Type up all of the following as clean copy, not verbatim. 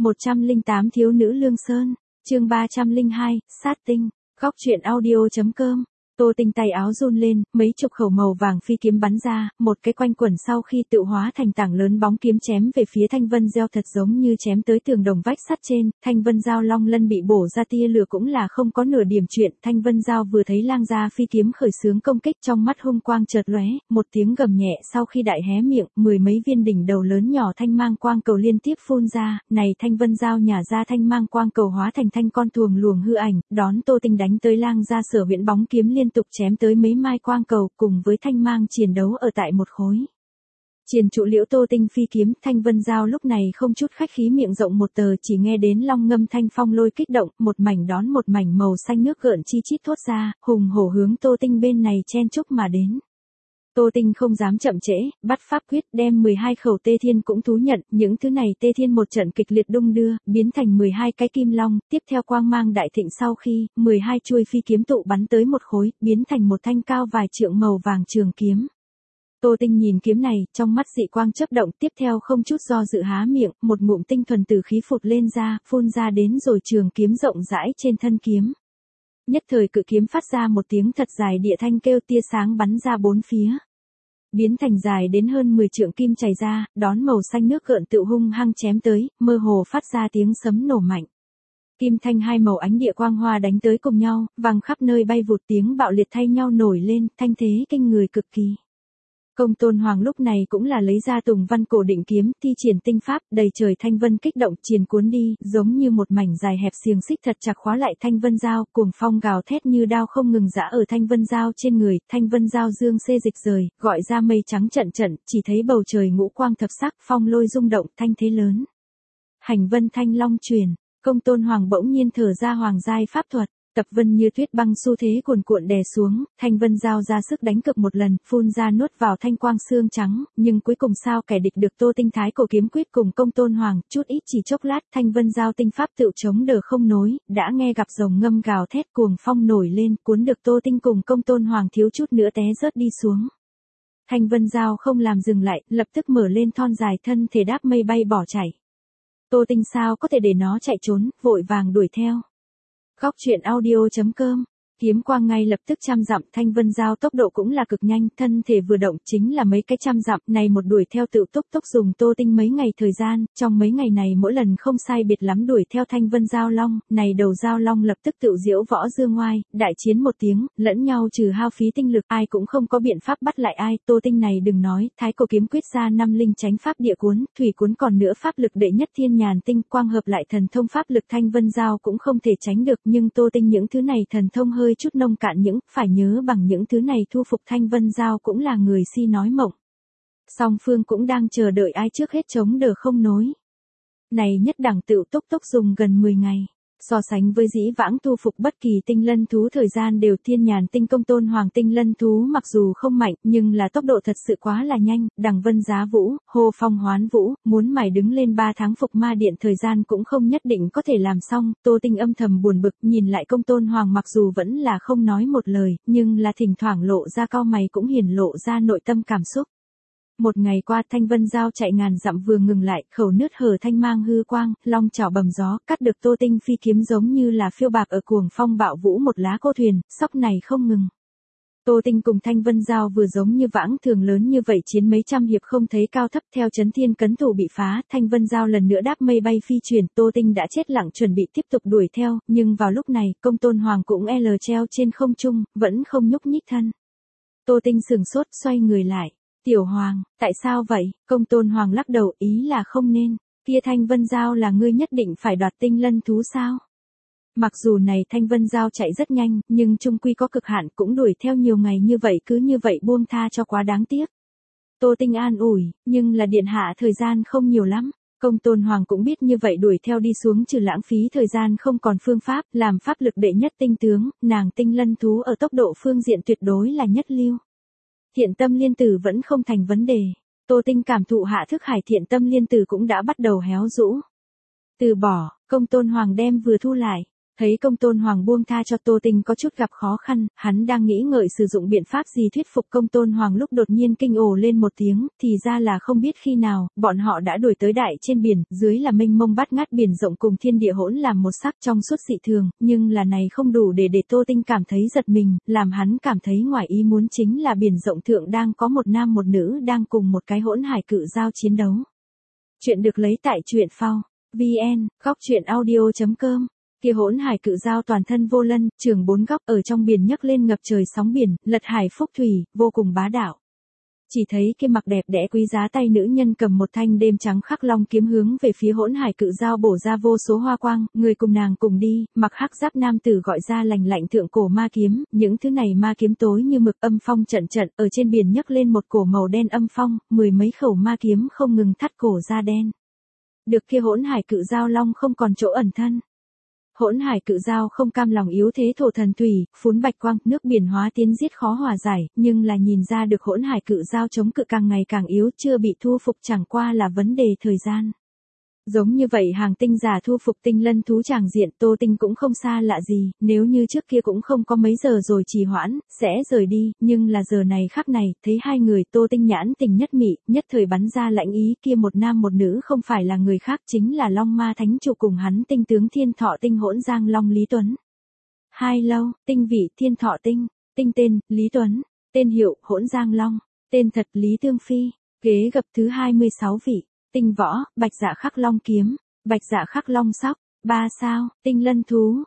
108 Thiếu nữ Lương Sơn, chương 302, sát tinh, góc truyện audio.com. Tô Tinh tay áo run lên, mấy chục khẩu màu vàng phi kiếm bắn ra, một cái quanh quẩn sau khi tự hóa thành tảng lớn bóng kiếm chém về phía Thanh Vân Gieo thật giống như chém tới tường đồng vách sắt trên. Thanh Vân Giao long lân bị bổ ra tia lửa cũng là không có nửa điểm chuyện. Thanh Vân Giao vừa thấy lang gia phi kiếm khởi xướng công kích, trong mắt hung quang chợt lóe, một tiếng gầm nhẹ sau khi đại hé miệng, mười mấy viên đỉnh đầu lớn nhỏ thanh mang quang cầu liên tiếp phun ra. Này Thanh Vân Giao nhả ra thanh mang quang cầu hóa thành thanh con thuồng luồng hư ảnh, đón Tô Tinh đánh tới lang gia sở huyễn bóng kiếm liên tục chém tới mấy mai quang cầu, cùng với thanh mang chiến đấu ở tại một khối. Triền trụ liễu Tô Tinh phi kiếm. Thanh Vân Giao lúc này không chút khách khí miệng rộng một tờ, chỉ nghe đến long ngâm thanh phong lôi kích động, một mảnh đón một mảnh màu xanh nước gợn chi chít thốt ra, hùng hổ hướng Tô Tinh bên này chen chúc mà đến. Tô Tinh không dám chậm trễ, bắt pháp quyết đem 12 khẩu tê thiên cũng thú nhận, những thứ này tê thiên một trận kịch liệt đung đưa, biến thành 12 cái kim long, tiếp theo quang mang đại thịnh sau khi, 12 chuôi phi kiếm tụ bắn tới một khối, biến thành một thanh cao vài trượng màu vàng trường kiếm. Tô Tinh nhìn kiếm này, trong mắt dị quang chớp động, tiếp theo không chút do dự há miệng, một ngụm tinh thuần tử khí phụt lên ra, phun ra đến rồi trường kiếm rộng rãi trên thân kiếm. Nhất thời cự kiếm phát ra một tiếng thật dài địa thanh kêu, tia sáng bắn ra bốn phía. Biến thành dài đến hơn 10 trượng kim chảy ra, đón màu xanh nước gợn tự hung hăng chém tới, mơ hồ phát ra tiếng sấm nổ mạnh. Kim thanh hai màu ánh địa quang hoa đánh tới cùng nhau, vang khắp nơi bay vụt, tiếng bạo liệt thay nhau nổi lên, thanh thế kinh người cực kỳ. Công Tôn Hoàng lúc này cũng là lấy ra Tùng Văn cổ định kiếm, thi triển tinh pháp, đầy trời thanh vân kích động, triền cuốn đi, giống như một mảnh dài hẹp xiềng xích thật chặt khóa lại Thanh Vân Giao, cuồng phong gào thét như đao không ngừng giã ở Thanh Vân Giao trên người. Thanh Vân Giao dương xê dịch rời, gọi ra mây trắng trận trận, chỉ thấy bầu trời ngũ quang thập sắc, phong lôi rung động, thanh thế lớn. Hành vân thanh long truyền, Công Tôn Hoàng bỗng nhiên thở ra hoàng giai pháp thuật. Tập vân như tuyết băng xu thế cuồn cuộn đè xuống, Thanh Vân Giao ra sức đánh cực một lần, phun ra nuốt vào thanh quang xương trắng, nhưng cuối cùng sao kẻ địch được Tô Tinh thái cổ kiếm quyết cùng Công Tôn Hoàng, chút ít chỉ chốc lát, Thanh Vân Giao tinh pháp tự chống đỡ không nối, đã nghe gặp rồng ngâm gào thét, cuồng phong nổi lên, cuốn được Tô Tinh cùng Công Tôn Hoàng thiếu chút nữa té rớt đi xuống. Thanh Vân Giao không làm dừng lại, lập tức mở lên thon dài thân thể đáp mây bay bỏ chạy. Tô Tinh sao có thể để nó chạy trốn, vội vàng đuổi theo. Góc truyện audio.com. Kiếm quang ngay lập tức trăm dặm, Thanh Vân Giao tốc độ cũng là cực nhanh, thân thể vừa động chính là mấy cái trăm dặm, này một đuổi theo tự tốc dùng Tô Tinh mấy ngày thời gian, trong mấy ngày này mỗi lần không sai biệt lắm đuổi theo Thanh Vân Giao long, này đầu Giao long lập tức tự diễu võ dương ngoai, đại chiến một tiếng, lẫn nhau trừ hao phí tinh lực, ai cũng không có biện pháp bắt lại ai. Tô Tinh này đừng nói, thái cổ kiếm quyết ra năm linh chánh pháp địa cuốn, thủy cuốn, còn nữa pháp lực đệ nhất thiên nhàn tinh quang hợp lại thần thông pháp lực Thanh Vân Giao cũng không thể tránh được, nhưng Tô Tinh những thứ này thần thông hơi chút nông cạn những, phải nhớ bằng những thứ này thu phục Thanh Vân Giao cũng là người si nói mộng. Song phương cũng đang chờ đợi ai trước hết chống đỡ không nối. Này nhất đẳng tự tốc dùng gần 10 ngày. So sánh với dĩ vãng thu phục bất kỳ tinh lân thú thời gian đều thiên nhàn tinh. Công Tôn Hoàng tinh lân thú mặc dù không mạnh, nhưng là tốc độ thật sự quá là nhanh, đằng vân giá vũ, hồ phong hoán vũ, muốn mải đứng lên 3 tháng phục ma điện thời gian cũng không nhất định có thể làm xong. Tô Tinh âm thầm buồn bực, nhìn lại Công Tôn Hoàng mặc dù vẫn là không nói một lời, nhưng là thỉnh thoảng lộ ra cau mày cũng hiển lộ ra nội tâm cảm xúc. Một ngày qua, Thanh Vân Giao chạy ngàn dặm vừa ngừng lại, khẩu nứt hở thanh mang hư quang, long chảo bầm gió, cắt được Tô Tinh phi kiếm giống như là phiêu bạc ở cuồng phong bạo vũ một lá cô thuyền, sóc này không ngừng. Tô Tinh cùng Thanh Vân Giao vừa giống như vãng thường lớn như vậy chiến mấy trăm hiệp không thấy cao thấp, theo chấn thiên cấn thủ bị phá, Thanh Vân Giao lần nữa đáp mây bay phi chuyển, Tô Tinh đã chết lặng chuẩn bị tiếp tục đuổi theo, nhưng vào lúc này, Công Tôn Hoàng cũng treo trên không trung, vẫn không nhúc nhích thân. Tô Tinh sừng sốt, xoay người lại. Tiểu Hoàng, tại sao vậy? Công Tôn Hoàng lắc đầu, ý là không nên, kia Thanh Vân Giao là ngươi nhất định phải đoạt tinh lân thú sao? Mặc dù này Thanh Vân Giao chạy rất nhanh, nhưng chung quy có cực hạn, cũng đuổi theo nhiều ngày như vậy, cứ như vậy buông tha cho quá đáng tiếc. Tô Tinh an ủi, nhưng là điện hạ thời gian không nhiều lắm. Công Tôn Hoàng cũng biết như vậy đuổi theo đi xuống trừ lãng phí thời gian không còn phương pháp, làm pháp lực đệ nhất tinh tướng, nàng tinh lân thú ở tốc độ phương diện tuyệt đối là nhất lưu. Thiện tâm liên tử vẫn không thành vấn đề. Tô Tinh cảm thụ hạ thức hải thiện tâm liên tử cũng đã bắt đầu héo rũ. Từ bỏ, Công Tôn Hoàng đem vừa thu lại. Thấy Công Tôn Hoàng buông tha cho Tô Tinh có chút gặp khó khăn, hắn đang nghĩ ngợi sử dụng biện pháp gì thuyết phục Công Tôn Hoàng lúc đột nhiên kinh ồ lên một tiếng, thì ra là không biết khi nào, bọn họ đã đuổi tới đại trên biển, dưới là mênh mông bát ngát biển rộng cùng thiên địa hỗn làm một sắc trong suốt dị thường, nhưng là này không đủ để Tô Tinh cảm thấy giật mình, làm hắn cảm thấy ngoài ý muốn chính là biển rộng thượng đang có một nam một nữ đang cùng một cái hỗn hải cự giao chiến đấu. Chuyện được lấy tại truyện phao VN, góc truyện audio.com. Kia hỗn hải cự giao toàn thân vô lân, trường bốn góc ở trong biển nhấc lên ngập trời sóng biển, lật hải phúc thủy, vô cùng bá đạo. Chỉ thấy kia mặc đẹp đẽ quý giá tay nữ nhân cầm một thanh đêm trắng khắc long kiếm hướng về phía hỗn hải cự giao bổ ra vô số hoa quang, người cùng nàng cùng đi, mặc hắc giáp nam tử gọi ra lành lạnh thượng cổ ma kiếm, những thứ này ma kiếm tối như mực âm phong trận trận, ở trên biển nhấc lên một cổ màu đen âm phong, mười mấy khẩu ma kiếm không ngừng thắt cổ da đen. Được kia hỗn hải cự giao long không còn chỗ ẩn thân. Hỗn hải cự giao không cam lòng yếu thế thổ thần thủy, phún bạch quang, nước biển hóa tiến giết khó hòa giải, nhưng là nhìn ra được hỗn hải cự giao chống cự càng ngày càng yếu, chưa bị thu phục chẳng qua là vấn đề thời gian. Giống như vậy hàng tinh giả thu phục tinh lân thú tràng diện Tô Tinh cũng không xa lạ gì, nếu như trước kia cũng không có mấy giờ rồi trì hoãn, sẽ rời đi, nhưng là giờ này khắc này, thấy hai người Tô Tinh nhãn tình nhất mị, nhất thời bắn ra lãnh ý kia một nam một nữ không phải là người khác chính là Long Ma Thánh Chủ cùng hắn tinh tướng Thiên Thọ Tinh hỗn giang Long Lý Tuấn. Hai lâu, tinh vị Thiên Thọ Tinh, tinh tên, Lý Tuấn, tên hiệu, hỗn giang Long, tên thật Lý Tương Phi, ghế gập thứ 26 vị. Tinh võ, bạch dạ khắc long kiếm, bạch dạ khắc long sóc, 3 sao, tinh lân thú,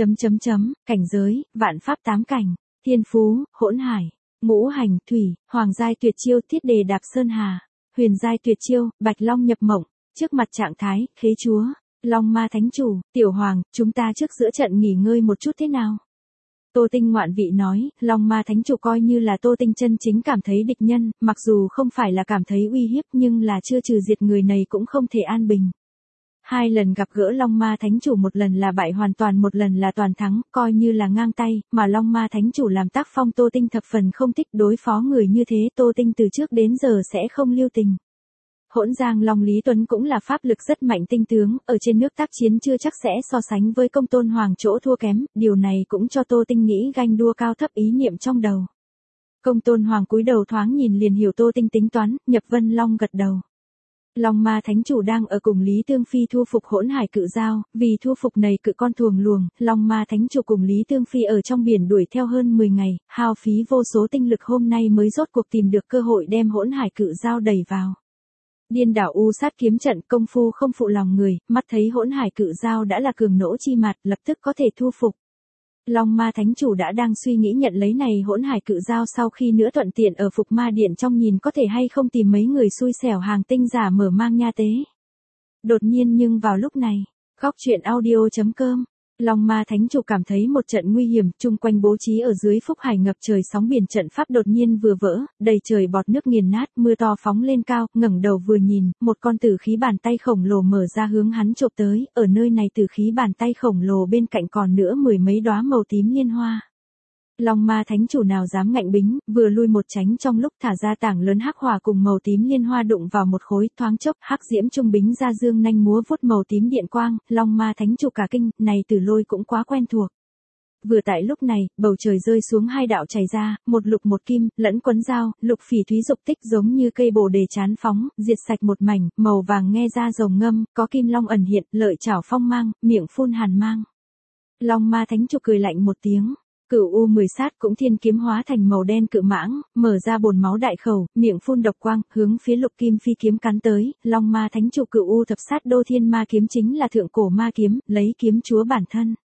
cảnh giới, vạn pháp 8 cảnh, thiên phú, hỗn hải, ngũ hành, thủy, hoàng giai tuyệt chiêu thiết đề đạp sơn hà, huyền giai tuyệt chiêu, bạch long nhập mộng, trước mặt trạng thái, khế chúa, Long Ma Thánh Chủ, tiểu hoàng, chúng ta trước giữa trận nghỉ ngơi một chút thế nào? Tô Tinh ngoạn vị nói, Long Ma Thánh Chủ coi như là Tô Tinh chân chính cảm thấy địch nhân, mặc dù không phải là cảm thấy uy hiếp nhưng là chưa trừ diệt người này cũng không thể an bình. Hai lần gặp gỡ Long Ma Thánh Chủ, một lần là bại hoàn toàn, một lần là toàn thắng, coi như là ngang tay, mà Long Ma Thánh Chủ làm tác phong Tô Tinh thập phần không thích, đối phó người như thế Tô Tinh từ trước đến giờ sẽ không lưu tình. Hỗn giang Long Lý Tuấn cũng là pháp lực rất mạnh tinh tướng, ở trên nước tác chiến chưa chắc sẽ so sánh với Công Tôn Hoàng chỗ thua kém, điều này cũng cho Tô Tinh nghĩ ganh đua cao thấp ý niệm trong đầu. Công Tôn Hoàng cúi đầu thoáng nhìn liền hiểu Tô Tinh tính toán, Nhập Vân Long gật đầu. Long Ma Thánh Chủ đang ở cùng Lý Tương Phi thu phục hỗn hải cự giao, vì thu phục này cự con thuồng luồng, Long Ma Thánh Chủ cùng Lý Tương Phi ở trong biển đuổi theo hơn 10 ngày, hao phí vô số tinh lực hôm nay mới rốt cuộc tìm được cơ hội đem hỗn hải cự giao đẩy vào. Điên đảo u sát kiếm trận công phu không phụ lòng người, mắt thấy hỗn hải cự giao đã là cường nỗ chi mặt, lập tức có thể thu phục. Long Ma Thánh Chủ đã đang suy nghĩ nhận lấy này hỗn hải cự giao sau khi nữa thuận tiện ở phục ma điện trong nhìn có thể hay không tìm mấy người xui xẻo hàng tinh giả mở mang nha tế. Đột nhiên nhưng vào lúc này, góc truyện audio.com. Long Ma Thánh Chủ cảm thấy một trận nguy hiểm, chung quanh bố trí ở dưới phúc hải ngập trời sóng biển trận pháp đột nhiên vừa vỡ, đầy trời bọt nước nghiền nát, mưa to phóng lên cao, ngẩng đầu vừa nhìn, một con tử khí bàn tay khổng lồ mở ra hướng hắn chộp tới, ở nơi này tử khí bàn tay khổng lồ bên cạnh còn nữa mười mấy đóa màu tím liên hoa. Long Ma Thánh Chủ nào dám ngạnh bính, vừa lui một tránh trong lúc thả ra tảng lớn hắc hỏa cùng màu tím liên hoa đụng vào một khối, thoáng chốc hắc diễm trung bính ra dương nanh múa vuốt màu tím điện quang, Long Ma Thánh Chủ cả kinh, này tử lôi cũng quá quen thuộc. Vừa tại lúc này, bầu trời rơi xuống hai đạo chảy ra, một lục một kim, lẫn quấn dao, lục phỉ thúy dục tích giống như cây bồ đề chán phóng, diệt sạch một mảnh, màu vàng nghe ra rồng ngâm, có kim long ẩn hiện, lợi chảo phong mang, miệng phun hàn mang. Long Ma Thánh Chủ cười lạnh một tiếng. Cửu U 10 sát cũng thiên kiếm hóa thành màu đen cự mãng, mở ra bồn máu đại khẩu, miệng phun độc quang, hướng phía lục kim phi kiếm cắn tới, Long Ma Thánh Chủ Cửu U thập sát đô thiên ma kiếm chính là thượng cổ ma kiếm, lấy kiếm chúa bản thân.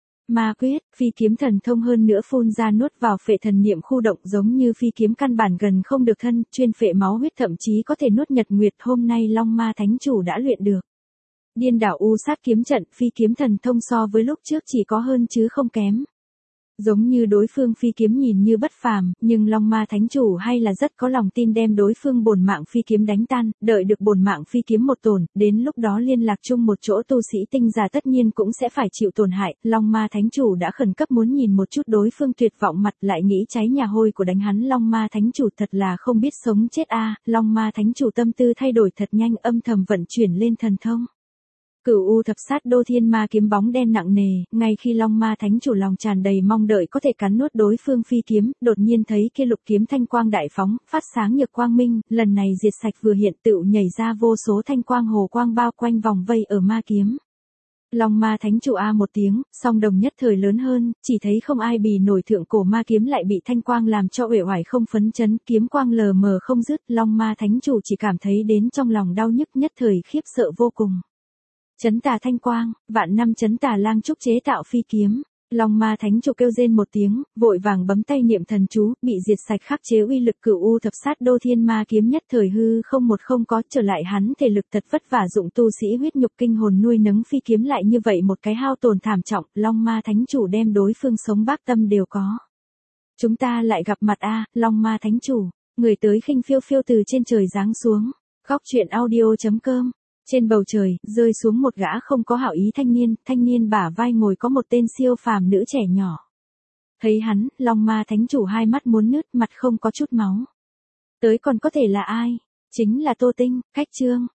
Ma quyết, phi kiếm thần thông hơn nữa phun ra nuốt vào phệ thần niệm khu động giống như phi kiếm căn bản gần không được thân, chuyên phệ máu huyết thậm chí có thể nuốt nhật nguyệt, hôm nay Long Ma Thánh Chủ đã luyện được. Điên đảo U sát kiếm trận, phi kiếm thần thông so với lúc trước chỉ có hơn chứ không kém. Giống như đối phương phi kiếm nhìn như bất phàm, nhưng Long Ma Thánh Chủ hay là rất có lòng tin đem đối phương bổn mạng phi kiếm đánh tan, đợi được bổn mạng phi kiếm một tổn, đến lúc đó liên lạc chung một chỗ tu sĩ tinh giả tất nhiên cũng sẽ phải chịu tổn hại, Long Ma Thánh Chủ đã khẩn cấp muốn nhìn một chút đối phương tuyệt vọng mặt, lại nghĩ cháy nhà hôi của đánh hắn. Long Ma Thánh Chủ thật là không biết sống chết a. Long Ma Thánh Chủ tâm tư thay đổi thật nhanh, âm thầm vận chuyển lên thần thông. Cửu U thập sát đô thiên ma kiếm bóng đen nặng nề, ngay khi Long Ma Thánh Chủ lòng tràn đầy mong đợi có thể cắn nuốt đối phương phi kiếm, đột nhiên thấy kia lục kiếm thanh quang đại phóng, phát sáng nhược quang minh, lần này diệt sạch vừa hiện tựu nhảy ra vô số thanh quang hồ quang bao quanh vòng vây ở ma kiếm. Long Ma Thánh Chủ a một tiếng, song đồng nhất thời lớn hơn, chỉ thấy không ai bì nổi thượng cổ ma kiếm lại bị thanh quang làm cho uể oải không phấn chấn, kiếm quang lờ mờ không dứt, Long Ma Thánh Chủ chỉ cảm thấy đến trong lòng đau nhức nhất thời khiếp sợ vô cùng. Chấn tà thanh quang, vạn năm chấn tà lang trúc chế tạo phi kiếm. Long Ma Thánh Chủ kêu rên một tiếng, vội vàng bấm tay niệm thần chú, bị diệt sạch khắc chế uy lực Cửu U thập sát đô thiên ma kiếm nhất thời hư không một không có, trở lại hắn thể lực thật vất vả dụng tu sĩ huyết nhục kinh hồn nuôi nấng phi kiếm lại như vậy một cái hao tổn thảm trọng, Long Ma Thánh Chủ đem đối phương sống bác tâm đều có. Chúng ta lại gặp mặt a, Long Ma Thánh Chủ, người tới khinh phiêu phiêu từ trên trời giáng xuống. Góc truyện audio.com. Trên bầu trời, rơi xuống một gã không có hảo ý thanh niên bả vai ngồi có một tên siêu phàm nữ trẻ nhỏ. Thấy hắn, Long Ma Thánh Chủ hai mắt muốn nứt, mặt không có chút máu. Tới còn có thể là ai? Chính là Tô Tinh, Khách Trương.